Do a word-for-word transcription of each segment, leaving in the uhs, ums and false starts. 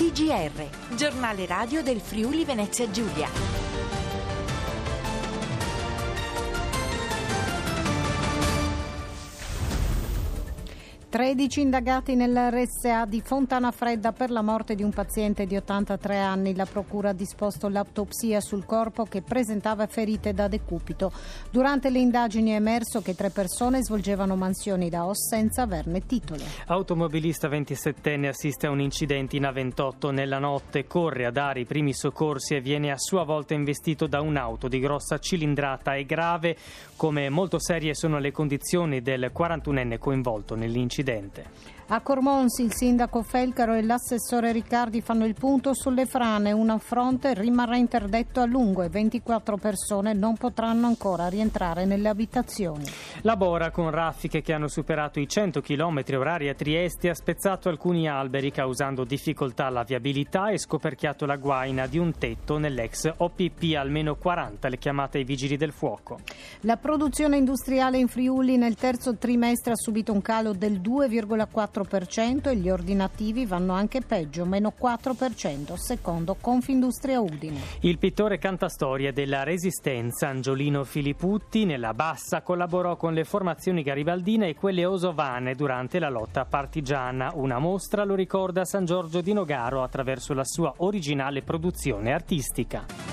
T G R, giornale radio del Friuli Venezia Giulia. tredici indagati nell'erre esse a di Fontanafredda per la morte di un paziente di ottantatré anni. La procura ha disposto l'autopsia sul corpo che presentava ferite da decupito. Durante le indagini è emerso che tre persone svolgevano mansioni da os senza averne titolo. Automobilista ventisettenne assiste a un incidente in A ventotto nella notte, corre a dare i primi soccorsi e viene a sua volta investito da un'auto di grossa cilindrata e grave. Come molto serie sono le condizioni del quarantunenne coinvolto nell'incidente. A Cormonsi il sindaco Felcaro e l'assessore Riccardi fanno il punto sulle frane. Un fronte rimarrà interdetto a lungo e ventiquattro persone non potranno ancora rientrare nelle abitazioni. La Bora, con raffiche che hanno superato i cento chilometri orari a Trieste, ha spezzato alcuni alberi causando difficoltà alla viabilità e scoperchiato la guaina di un tetto nell'ex O P P, almeno quaranta le chiamate ai vigili del fuoco. La produzione industriale in Friuli nel terzo trimestre ha subito un calo del due virgola quattro per cento e gli ordinativi vanno anche peggio, meno quattro per cento, secondo Confindustria Udine. Il pittore cantastorie della Resistenza Angiolino Filiputti nella Bassa collaborò con le formazioni garibaldine e quelle osovane durante la lotta partigiana. Una mostra lo ricorda San Giorgio di Nogaro attraverso la sua originale produzione artistica.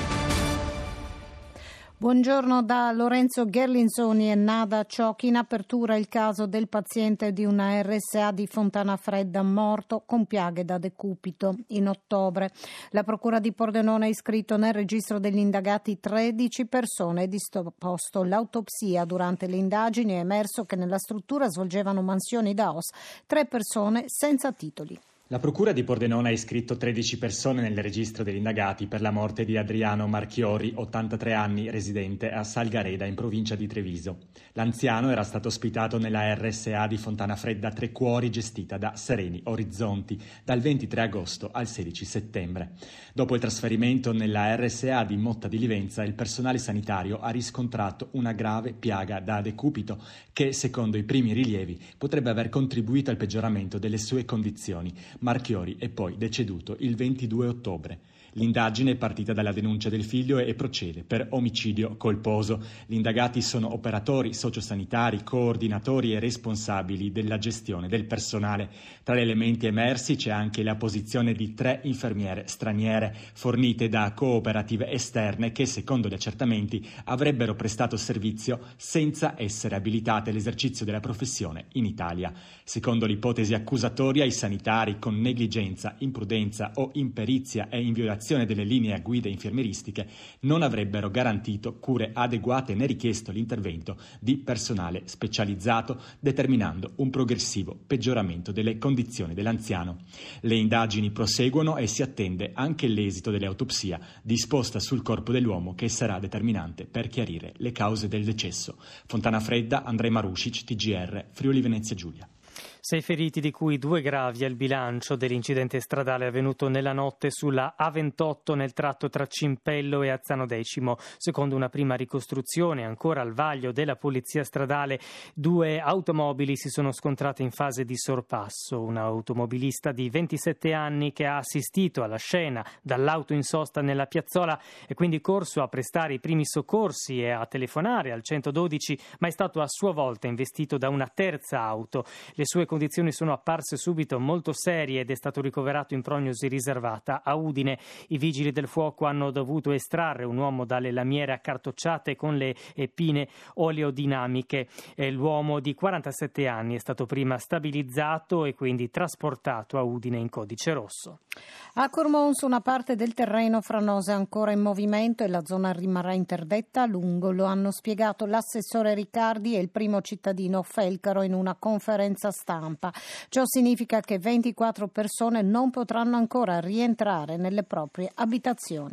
Buongiorno da Lorenzo Gherlinzoni e Nada Ciocchi. In apertura il caso del paziente di una erre esse a di Fontanafredda morto con piaghe da decupito. In ottobre la procura di Pordenone ha iscritto nel registro degli indagati tredici persone e disposto l'autopsia. Durante le indagini è emerso che nella struttura svolgevano mansioni da os tre persone senza titoli. La procura di Pordenone ha iscritto tredici persone nel registro degli indagati per la morte di Adriano Marchiori, ottantatré anni, residente a Salgareda in provincia di Treviso. L'anziano era stato ospitato nella erre esse a di Fontanafredda Tre Cuori gestita da Sereni Orizzonti dal ventitré agosto al sedici settembre. Dopo il trasferimento nella erre esse a di Motta di Livenza, il personale sanitario ha riscontrato una grave piaga da decupito che, secondo i primi rilievi, potrebbe aver contribuito al peggioramento delle sue condizioni. Marchiori è poi deceduto il ventidue ottobre. L'indagine è partita dalla denuncia del figlio e procede per omicidio colposo. Gli indagati sono operatori sociosanitari, coordinatori e responsabili della gestione del personale. Tra gli elementi emersi c'è anche la posizione di tre infermiere straniere fornite da cooperative esterne che, secondo gli accertamenti, avrebbero prestato servizio senza essere abilitate all'esercizio della professione in Italia. Secondo l'ipotesi accusatoria, i sanitari con negligenza, imprudenza o imperizia e in violazione delle linee guida infermieristiche non avrebbero garantito cure adeguate né richiesto l'intervento di personale specializzato, determinando un progressivo peggioramento delle condizioni dell'anziano. Le indagini proseguono e si attende anche l'esito dell'autopsia disposta sul corpo dell'uomo, che sarà determinante per chiarire le cause del decesso. Fontanafredda, Andrej Marušić, T G R, Friuli Venezia Giulia. Sei feriti, di cui due gravi, è il bilancio dell'incidente stradale avvenuto nella notte sulla A ventotto nel tratto tra Cimpello e Azzano Decimo. Secondo una prima ricostruzione, ancora al vaglio della polizia stradale, due automobili si sono scontrate in fase di sorpasso. Un automobilista di ventisette anni che ha assistito alla scena dall'auto in sosta nella piazzola è quindi corso a prestare i primi soccorsi e a telefonare al centododici, ma è stato a sua volta investito da una terza auto. Le sue condizioni sono apparse subito molto serie ed è stato ricoverato in prognosi riservata a Udine. I vigili del fuoco hanno dovuto estrarre un uomo dalle lamiere accartocciate con le pine oleodinamiche. L'uomo di quarantasette anni è stato prima stabilizzato e quindi trasportato a Udine in codice rosso. A Cormons una parte del terreno franoso è ancora in movimento e la zona rimarrà interdetta a lungo. Lo hanno spiegato l'assessore Riccardi e il primo cittadino Felcaro in una conferenza stampa. Ciò significa che ventiquattro persone non potranno ancora rientrare nelle proprie abitazioni.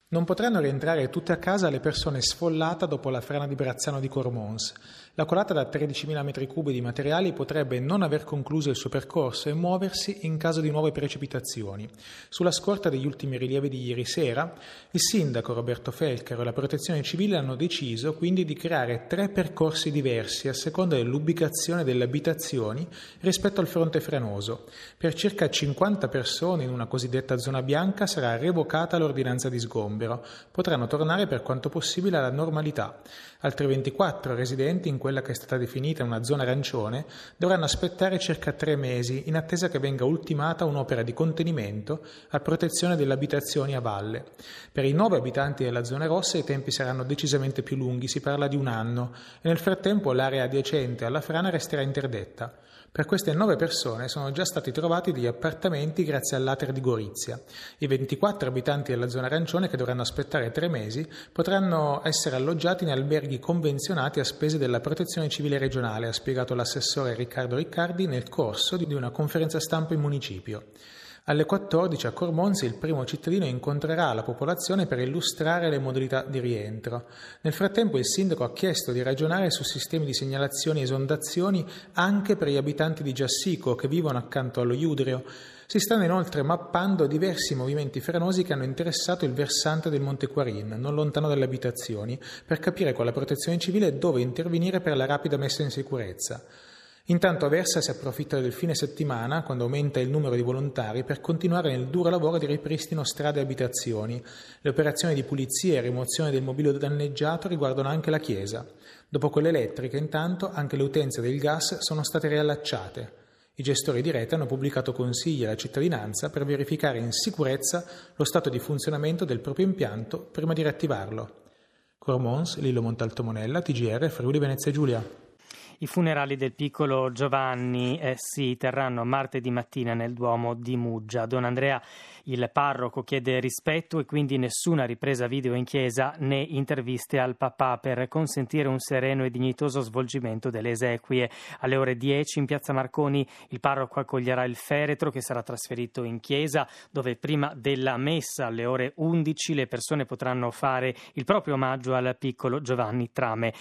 Non potranno rientrare tutte a casa le persone sfollate dopo la frana di Brazzano di Cormons. La colata da tredicimila metri cubi di materiali potrebbe non aver concluso il suo percorso e muoversi in caso di nuove precipitazioni. Sulla scorta degli ultimi rilievi di ieri sera, il sindaco Roberto Felcaro e la Protezione Civile hanno deciso quindi di creare tre percorsi diversi a seconda dell'ubicazione delle abitazioni rispetto al fronte franoso. Per circa cinquanta persone in una cosiddetta zona bianca sarà revocata l'ordinanza di sgombero. Potranno tornare per quanto possibile alla normalità. Altri ventiquattro residenti in quella che è stata definita una zona arancione dovranno aspettare circa tre mesi in attesa che venga ultimata un'opera di contenimento a protezione delle abitazioni a valle. Per i nove abitanti della zona rossa i tempi saranno decisamente più lunghi, si parla di un anno, e nel frattempo l'area adiacente alla frana resterà interdetta. Per queste nove persone sono già stati trovati degli appartamenti grazie all'A T E R di Gorizia. I ventiquattro abitanti della zona arancione, che dovranno aspettare tre mesi, potranno essere alloggiati in alberghi convenzionati a spese della Protezione Civile regionale, ha spiegato l'assessore Riccardo Riccardi nel corso di una conferenza stampa in municipio. Alle quattordici a Cormonzi il primo cittadino incontrerà la popolazione per illustrare le modalità di rientro. Nel frattempo il sindaco ha chiesto di ragionare su sistemi di segnalazioni e esondazioni anche per gli abitanti di Giassico che vivono accanto allo Iudrio. Si stanno inoltre mappando diversi movimenti franosi che hanno interessato il versante del Monte Quarin, non lontano dalle abitazioni, per capire con la Protezione Civile dove intervenire per la rapida messa in sicurezza. Intanto Aversa si approfitta del fine settimana, quando aumenta il numero di volontari, per continuare nel duro lavoro di ripristino strade e abitazioni. Le operazioni di pulizia e rimozione del mobilio danneggiato riguardano anche la chiesa. Dopo quelle elettriche, intanto, anche le utenze del gas sono state riallacciate. I gestori di rete hanno pubblicato consigli alla cittadinanza per verificare in sicurezza lo stato di funzionamento del proprio impianto prima di riattivarlo. Cormons, Lillo Montalto Monella, T G R, Friuli Venezia Giulia. I funerali del piccolo Giovanni eh, si terranno martedì mattina nel Duomo di Muggia. Don Andrea, il parroco, chiede rispetto e quindi nessuna ripresa video in chiesa né interviste al papà per consentire un sereno e dignitoso svolgimento delle esequie. Alle ore dieci in piazza Marconi il parroco accoglierà il feretro che sarà trasferito in chiesa, dove prima della messa alle ore undici le persone potranno fare il proprio omaggio al piccolo Giovanni Trame.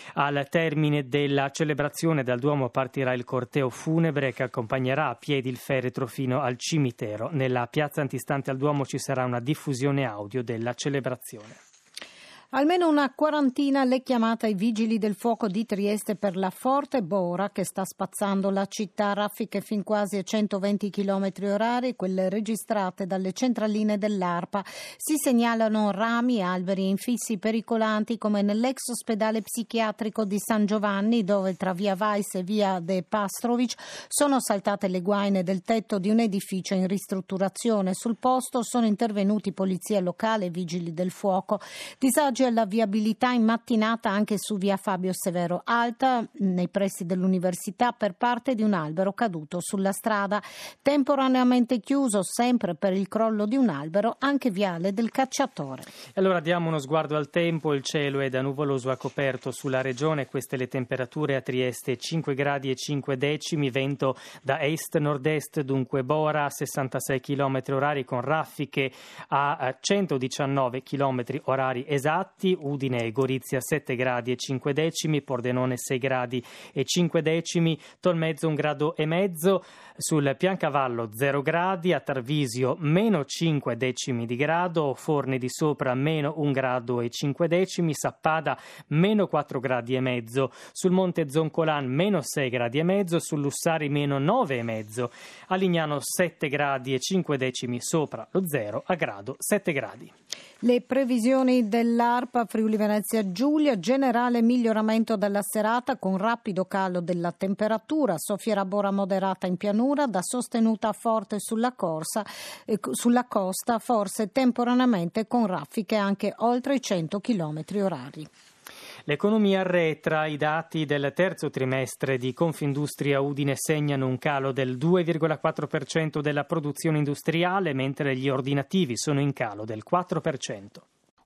Al termine della celebrazione dal Duomo partirà il corteo funebre che accompagnerà a piedi il feretro fino al cimitero. Nella piazza antistante al Duomo ci sarà una diffusione audio della celebrazione. Almeno una quarantina le chiamate ai vigili del fuoco di Trieste per la forte bora che sta spazzando la città, raffiche fin quasi a centoventi chilometri orari, quelle registrate dalle centraline dell'ARPA. Si segnalano rami e alberi infissi pericolanti come nell'ex ospedale psichiatrico di San Giovanni, dove tra via Weiss e via De Pastrovic sono saltate le guaine del tetto di un edificio in ristrutturazione. Sul posto sono intervenuti polizia locale e vigili del fuoco. Disagi alla viabilità in mattinata anche su via Fabio Severo Alta, nei pressi dell'università, per parte di un albero caduto sulla strada. Temporaneamente chiuso, sempre per il crollo di un albero, anche viale del Cacciatore. E allora diamo uno sguardo al tempo. Il cielo è da nuvoloso a coperto sulla regione. Queste le temperature: a Trieste cinque gradi e cinque decimi, vento da est-nord-est, dunque Bora a sessantasei chilometri orari con raffiche a centodiciannove chilometri orari esatti. Udine e Gorizia sette gradi e cinque decimi, Pordenone sei gradi e cinque decimi, Tolmezzo un grado e mezzo, sul Piancavallo zero gradi, a Tarvisio meno cinque decimi di grado, Forni di Sopra meno un grado e cinque decimi, Sappada meno quattro gradi e mezzo, sul Monte Zoncolan meno sei gradi e mezzo, sul Lussari meno nove e mezzo, a Lignano sette gradi e cinque decimi sopra lo zero, a grado sette gradi. Le previsioni dell'ARPA Friuli Venezia Giulia: generale miglioramento della serata con rapido calo della temperatura, soffierà bora moderata in pianura, da sostenuta a forte sulla corsa, eh, sulla costa, forse temporaneamente con raffiche anche oltre i cento chilometri orari. L'economia arretra. I dati del terzo trimestre di Confindustria Udine segnano un calo del due virgola quattro per cento della produzione industriale, mentre gli ordinativi sono in calo del quattro per cento.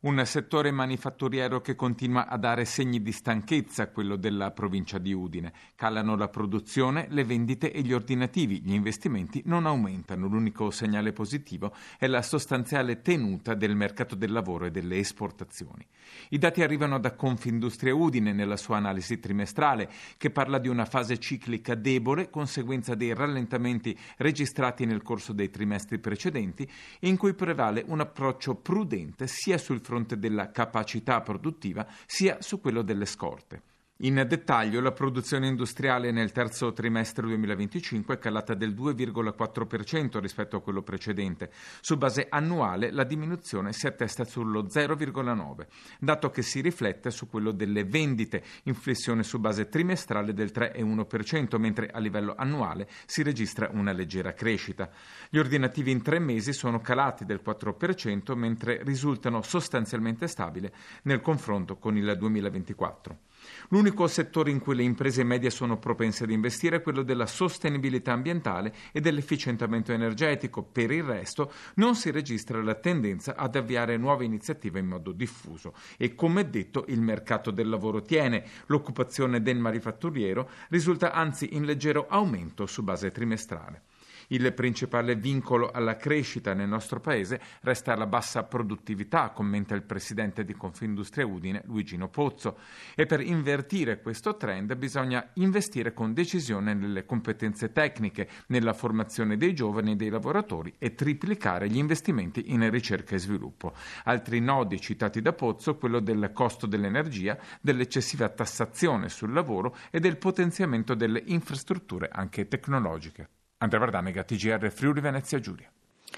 Un settore manifatturiero che continua a dare segni di stanchezza, quello della provincia di Udine. Calano la produzione, le vendite e gli ordinativi, gli investimenti non aumentano. L'unico segnale positivo è la sostanziale tenuta del mercato del lavoro e delle esportazioni. I dati arrivano da Confindustria Udine nella sua analisi trimestrale, che parla di una fase ciclica debole, conseguenza dei rallentamenti registrati nel corso dei trimestri precedenti, in cui prevale un approccio prudente sia sul fronte della capacità produttiva sia su quello delle scorte. In dettaglio, la produzione industriale nel terzo trimestre duemilaventicinque è calata del due virgola quattro per cento rispetto a quello precedente. Su base annuale la diminuzione si attesta sullo zero virgola nove, dato che si riflette su quello delle vendite, in flessione su base trimestrale del tre virgola uno per cento, mentre a livello annuale si registra una leggera crescita. Gli ordinativi in tre mesi sono calati del quattro per cento, mentre risultano sostanzialmente stabili nel confronto con il duemilaventiquattro. L'unico settore in cui le imprese medie sono propense ad investire è quello della sostenibilità ambientale e dell'efficientamento energetico. Per il resto non si registra la tendenza ad avviare nuove iniziative in modo diffuso e, come detto, il mercato del lavoro tiene. L'occupazione del manifatturiero risulta anzi in leggero aumento su base trimestrale. Il principale vincolo alla crescita nel nostro paese resta la bassa produttività, commenta il presidente di Confindustria Udine, Luigino Pozzo, e per invertire questo trend bisogna investire con decisione nelle competenze tecniche, nella formazione dei giovani e dei lavoratori e triplicare gli investimenti in ricerca e sviluppo. Altri nodi citati da Pozzo, quello del costo dell'energia, dell'eccessiva tassazione sul lavoro e del potenziamento delle infrastrutture anche tecnologiche. Andrea Vardamega, T G R Friuli Venezia Giulia.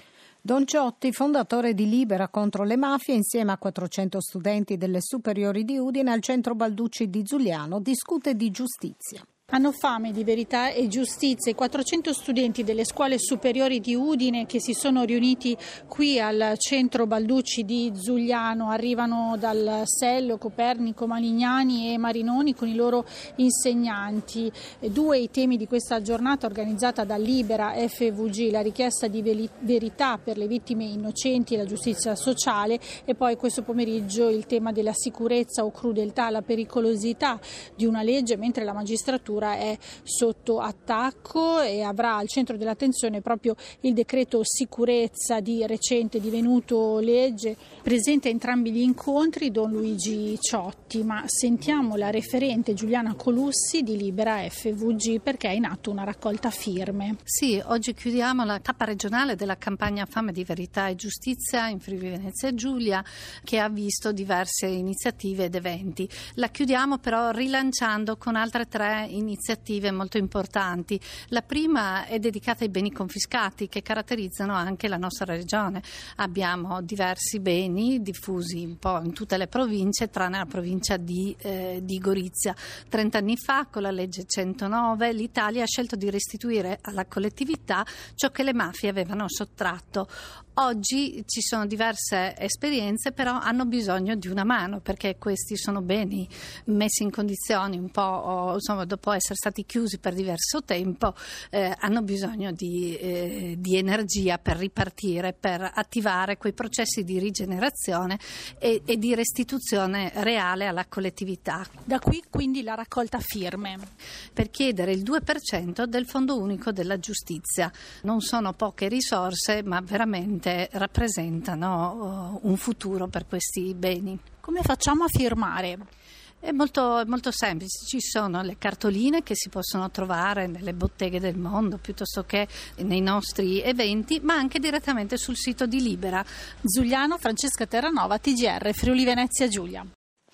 Don Ciotti, fondatore di Libera contro le mafie, insieme a quattrocento studenti delle superiori di Udine al centro Balducci di Giuliano, discute di giustizia. Hanno fame di verità e giustizia i quattrocento studenti delle scuole superiori di Udine che si sono riuniti qui al centro Balducci di Giuliano. Arrivano dal Sello, Copernico, Malignani e Marinoni con i loro insegnanti. Due i temi di questa giornata organizzata da Libera F V G, la richiesta di verità per le vittime innocenti e la giustizia sociale, e poi questo pomeriggio il tema della sicurezza o crudeltà, la pericolosità di una legge, mentre la magistratura è sotto attacco e avrà al centro dell'attenzione proprio il decreto sicurezza di recente divenuto legge. Presente a entrambi gli incontri Don Luigi Ciotti, ma sentiamo la referente Giuliana Colussi di Libera F V G perché è in atto una raccolta firme. Sì, oggi chiudiamo la tappa regionale della campagna Fame di Verità e Giustizia in Friuli Venezia Giulia, che ha visto diverse iniziative ed eventi. La chiudiamo però rilanciando con altre tre iniziative iniziative molto importanti. La prima è dedicata ai beni confiscati che caratterizzano anche la nostra regione. Abbiamo diversi beni diffusi un po' in tutte le province, tranne la provincia di, eh, di Gorizia. Trent'anni fa, con la legge centonove, l'Italia ha scelto di restituire alla collettività ciò che le mafie avevano sottratto. Oggi ci sono diverse esperienze, però hanno bisogno di una mano, perché questi sono beni messi in condizioni un po', insomma, dopo essere stati chiusi per diverso tempo, eh, hanno bisogno di, eh, di energia per ripartire, per attivare quei processi di rigenerazione e, e di restituzione reale alla collettività. Da qui quindi la raccolta firme per chiedere il due per cento del Fondo Unico della Giustizia. Non sono poche risorse, ma veramente rappresentano un futuro per questi beni. Come facciamo a firmare? È molto, molto semplice, ci sono le cartoline che si possono trovare nelle botteghe del mondo piuttosto che nei nostri eventi, ma anche direttamente sul sito di Libera. Giuliano, Francesca Terranova, T G R Friuli Venezia Giulia.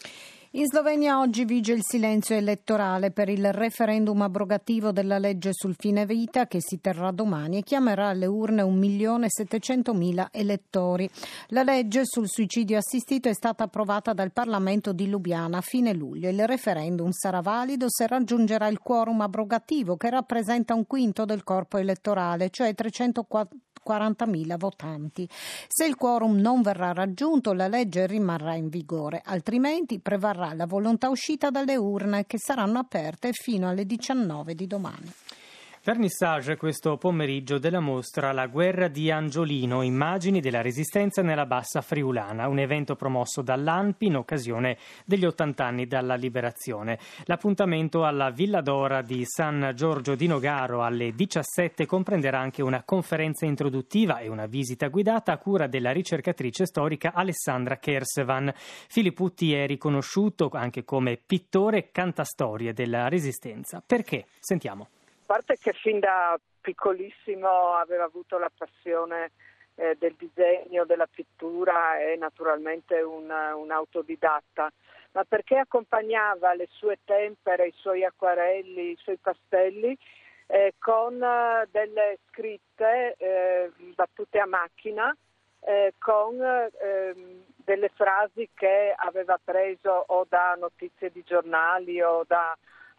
In Slovenia oggi vige il silenzio elettorale per il referendum abrogativo della legge sul fine vita che si terrà domani e chiamerà alle urne un milione settecentomila elettori. La legge sul suicidio assistito è stata approvata dal Parlamento di Lubiana a fine luglio. Il referendum sarà valido se raggiungerà il quorum abrogativo, che rappresenta un quinto del corpo elettorale, cioè trecentoquarantamila votanti. Se il quorum non verrà raggiunto, la legge rimarrà in vigore, altrimenti prevarrà la volontà uscita dalle urne, che saranno aperte fino alle diciannove di domani. Vernissage questo pomeriggio della mostra La guerra di Angiolino, immagini della resistenza nella Bassa Friulana, un evento promosso dall'A N P I in occasione degli ottant'anni dalla liberazione. L'appuntamento alla Villa d'Ora di San Giorgio di Nogaro alle diciassette comprenderà anche una conferenza introduttiva e una visita guidata a cura della ricercatrice storica Alessandra Kersevan. Filiputti è riconosciuto anche come pittore e cantastorie della resistenza. Perché? Sentiamo. A parte che fin da piccolissimo aveva avuto la passione eh, del disegno, della pittura e naturalmente un, un autodidatta, ma perché accompagnava le sue tempere, i suoi acquarelli, i suoi pastelli eh, con eh, delle scritte eh, battute a macchina, eh, con eh, delle frasi che aveva preso o da notizie di giornali o da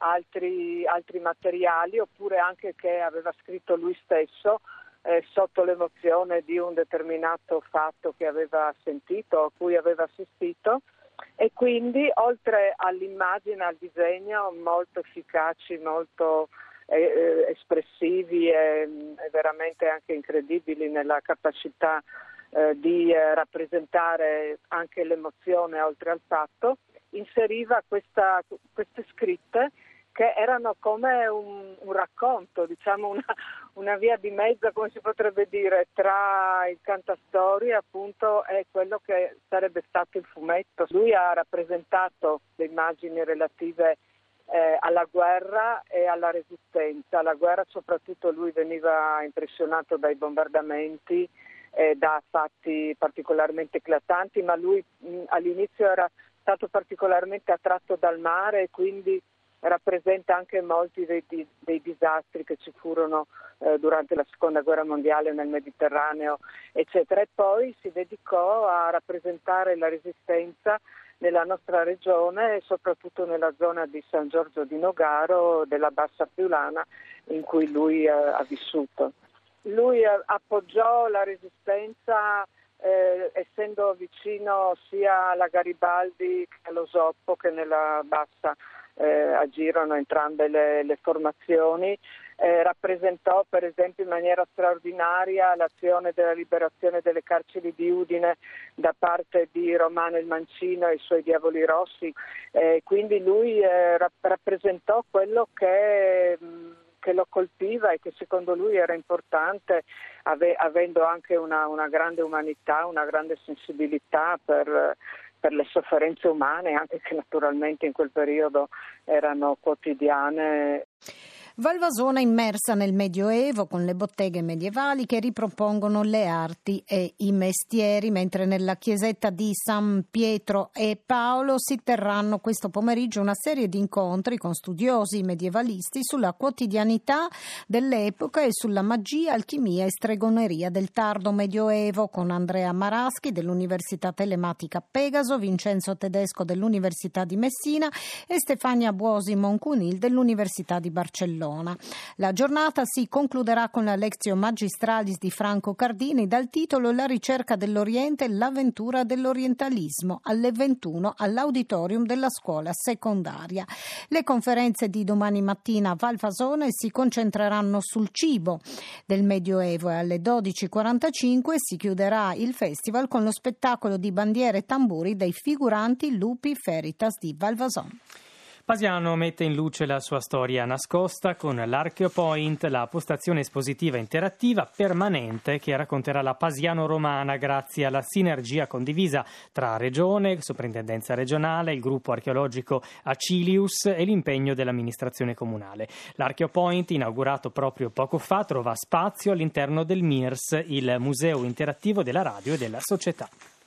Altri, altri materiali, oppure anche che aveva scritto lui stesso eh, sotto l'emozione di un determinato fatto che aveva sentito o a cui aveva assistito, e quindi oltre all'immagine, al disegno molto efficaci, molto eh, espressivi e, e veramente anche incredibili nella capacità eh, di eh, rappresentare anche l'emozione oltre al fatto, inseriva questa, queste scritte che erano come un, un racconto, diciamo una, una via di mezzo, come si potrebbe dire, tra il cantastorie appunto e quello che sarebbe stato il fumetto. Lui ha rappresentato le immagini relative eh, alla guerra e alla resistenza. La guerra soprattutto lui veniva impressionato dai bombardamenti e da fatti particolarmente eclatanti, ma lui mh, all'inizio era stato particolarmente attratto dal mare e quindi rappresenta anche molti dei, dei disastri che ci furono eh, durante la seconda guerra mondiale nel Mediterraneo, eccetera. E poi si dedicò a rappresentare la resistenza nella nostra regione e soprattutto nella zona di San Giorgio di Nogaro, della Bassa Friulana, in cui lui eh, ha vissuto. Lui eh, appoggiò la resistenza eh, essendo vicino sia alla Garibaldi che allo Soppo, che nella Bassa Eh, agirono entrambe le, le formazioni. Eh, rappresentò per esempio in maniera straordinaria l'azione della liberazione delle carceri di Udine da parte di Romano il Mancino e i suoi Diavoli Rossi, eh, quindi lui eh, rapp- rappresentò quello che, mh, che lo colpiva e che secondo lui era importante, ave- avendo anche una, una grande umanità, una grande sensibilità per per le sofferenze umane, anche che naturalmente in quel periodo erano quotidiane. Valvasona immersa nel Medioevo con le botteghe medievali che ripropongono le arti e i mestieri, mentre nella chiesetta di San Pietro e Paolo si terranno questo pomeriggio una serie di incontri con studiosi medievalisti sulla quotidianità dell'epoca e sulla magia, alchimia e stregoneria del tardo Medioevo, con Andrea Maraschi dell'Università Telematica Pegaso, Vincenzo Tedesco dell'Università di Messina e Stefania Buosi Moncunil dell'Università di Barcellona. La giornata si concluderà con la Lectio Magistralis di Franco Cardini dal titolo La ricerca dell'Oriente e l'avventura dell'orientalismo alle ventuno all'auditorium della scuola secondaria. Le conferenze di domani mattina a Valvasone si concentreranno sul cibo del Medioevo e alle dodici e quarantacinque si chiuderà il festival con lo spettacolo di bandiere e tamburi dei figuranti Lupi Feritas di Valvasone. Pasiano mette in luce la sua storia nascosta con l'Archeopoint, la postazione espositiva interattiva permanente che racconterà la Pasiano romana grazie alla sinergia condivisa tra Regione, Soprintendenza regionale, il gruppo archeologico Acilius e l'impegno dell'amministrazione comunale. L'Archeopoint, inaugurato proprio poco fa, trova spazio all'interno del M I R S, il Museo Interattivo della Radio e della Società.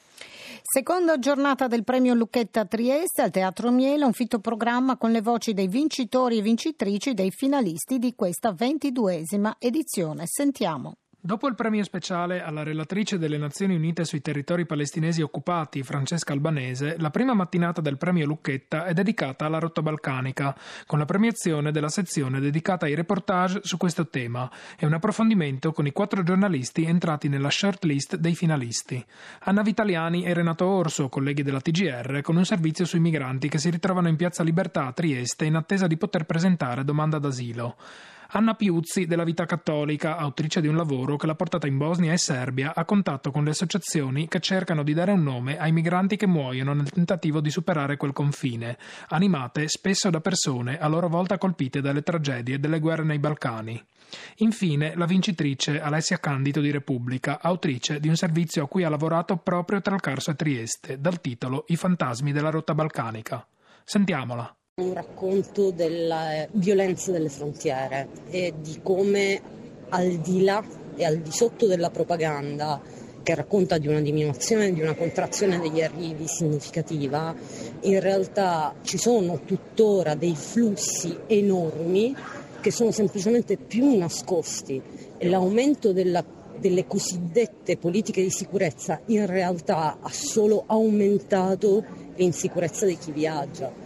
Seconda giornata del premio Lucchetta a Trieste al Teatro Miele, un fittoprogramma con le voci dei vincitori e vincitrici dei finalisti di questa ventiduesima edizione. Sentiamo. Dopo il premio speciale alla relatrice delle Nazioni Unite sui territori palestinesi occupati, Francesca Albanese, la prima mattinata del premio Lucchetta è dedicata alla rotta balcanica, con la premiazione della sezione dedicata ai reportage su questo tema e un approfondimento con i quattro giornalisti entrati nella shortlist dei finalisti. Anna Vitaliani e Renato Orso, colleghi della T G R, con un servizio sui migranti che si ritrovano in Piazza Libertà a Trieste in attesa di poter presentare domanda d'asilo. Anna Piuzzi, della Vita Cattolica, autrice di un lavoro che l'ha portata in Bosnia e Serbia a contatto con le associazioni che cercano di dare un nome ai migranti che muoiono nel tentativo di superare quel confine, animate spesso da persone a loro volta colpite dalle tragedie delle guerre nei Balcani. Infine, la vincitrice Alessia Candido di Repubblica, autrice di un servizio a cui ha lavorato proprio tra il Carso e Trieste, dal titolo I fantasmi della rotta balcanica. Sentiamola. Un racconto della violenza delle frontiere e di come al di là e al di sotto della propaganda che racconta di una diminuzione, di una contrazione degli arrivi significativa, in realtà ci sono tuttora dei flussi enormi che sono semplicemente più nascosti e l'aumento della, delle cosiddette politiche di sicurezza in realtà ha solo aumentato l'insicurezza di chi viaggia.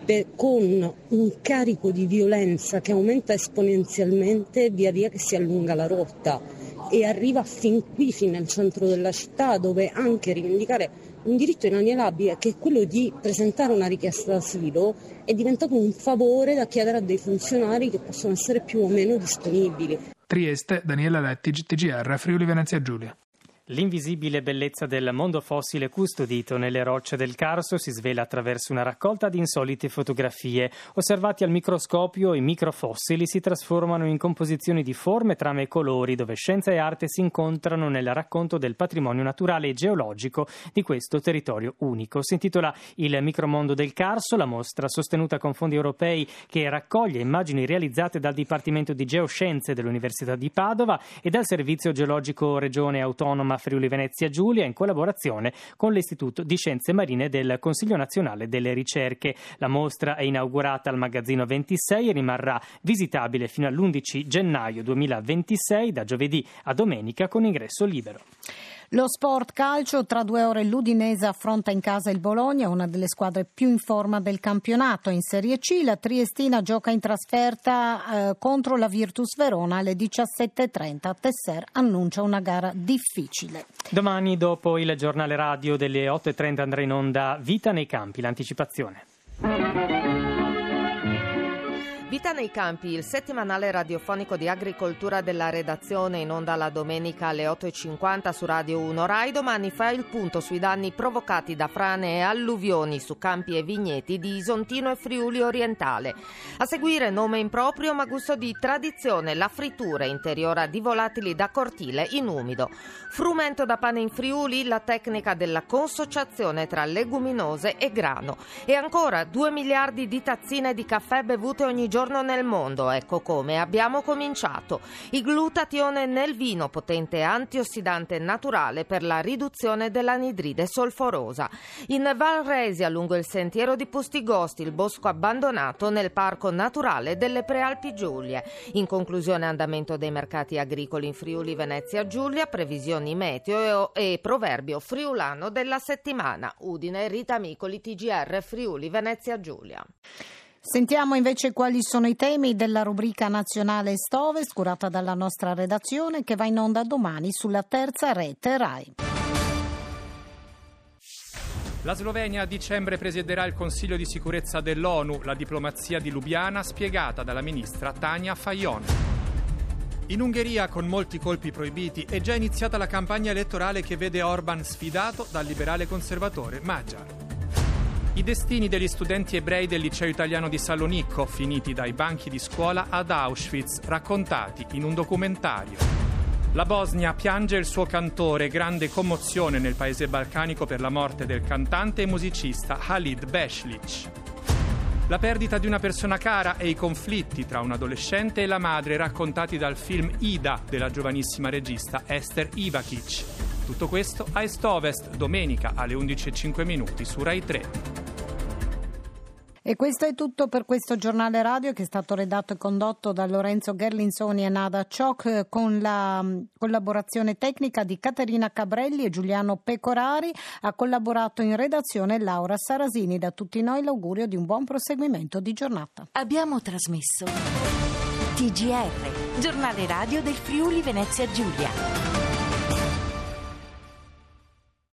Con un carico di violenza che aumenta esponenzialmente via via che si allunga la rotta e arriva fin qui, fin nel centro della città, dove anche rivendicare un diritto inalienabile, che è quello di presentare una richiesta d'asilo, è diventato un favore da chiedere a dei funzionari che possono essere più o meno disponibili. Trieste, Daniele Lettig, T G R, Friuli Venezia Giulia. L'invisibile bellezza del mondo fossile custodito nelle rocce del Carso si svela attraverso una raccolta di insolite fotografie. Osservati al microscopio, i microfossili si trasformano in composizioni di forme, trame e colori, dove scienza e arte si incontrano nel racconto del patrimonio naturale e geologico di questo territorio unico. Si intitola Il micromondo del Carso, la mostra sostenuta con fondi europei che raccoglie immagini realizzate dal Dipartimento di Geoscienze dell'Università di Padova e dal Servizio Geologico Regione Autonoma Friuli Venezia Giulia in collaborazione con l'Istituto di Scienze Marine del Consiglio Nazionale delle Ricerche. La mostra è inaugurata al Magazzino ventisei e rimarrà visitabile fino all'undici gennaio duemilaventisei, da giovedì a domenica, con ingresso libero. Lo sport calcio, tra due ore l'Udinese affronta in casa il Bologna, una delle squadre più in forma del campionato. In Serie C la Triestina gioca in trasferta eh, contro la Virtus Verona alle diciassette e trenta. Tesser annuncia una gara difficile. Domani, dopo il giornale radio delle otto e trenta, andrà in onda Vita nei campi, l'anticipazione. Vita nei campi, il settimanale radiofonico di agricoltura della redazione, in onda la domenica alle otto e cinquanta su Radio uno Rai. Domani fa il punto sui danni provocati da frane e alluvioni su campi e vigneti di Isontino e Friuli Orientale. A seguire, nome improprio ma gusto di tradizione, la frittura interiora di volatili da cortile in umido. Frumento da pane in Friuli, la tecnica della consociazione tra leguminose e grano. E ancora due miliardi di tazzine di caffè bevute ogni giorno nel mondo. Ecco come abbiamo cominciato. Il glutatione nel vino, potente antiossidante naturale per la riduzione dell'anidride solforosa. In Val Resia, lungo il sentiero di Pustigosti, il bosco abbandonato nel parco naturale delle Prealpi Giulie. In conclusione, andamento dei mercati agricoli in Friuli Venezia Giulia, previsioni meteo e proverbio friulano della settimana. Udine, Rita Micoli, T G R Friuli Venezia Giulia. Sentiamo invece quali sono i temi della rubrica nazionale Est-Ovest, curata dalla nostra redazione, che va in onda domani sulla terza rete Rai. La Slovenia a dicembre presiederà il Consiglio di sicurezza dell'ONU, la diplomazia di Lubiana spiegata dalla ministra Tanja Fajon. In Ungheria, con molti colpi proibiti, è già iniziata la campagna elettorale che vede Orban sfidato dal liberale conservatore Magyar. I destini degli studenti ebrei del liceo italiano di Salonicco, finiti dai banchi di scuola ad Auschwitz, raccontati in un documentario. La Bosnia piange il suo cantore, grande commozione nel paese balcanico per la morte del cantante e musicista Halid Bešlić. La perdita di una persona cara e i conflitti tra un adolescente e la madre raccontati dal film Ida della giovanissima regista Ester Ivakic. Tutto questo a Est-Ovest, domenica alle undici e cinque minuti su Rai tre. E questo è tutto per questo giornale radio, che è stato redatto e condotto da Lorenzo Gerlinsoni e Nada Ciok, con la collaborazione tecnica di Caterina Cabrelli e Giuliano Pecorari. Ha collaborato in redazione Laura Sarasini. Da tutti noi l'augurio di un buon proseguimento di giornata. Abbiamo trasmesso T G R, giornale radio del Friuli Venezia Giulia.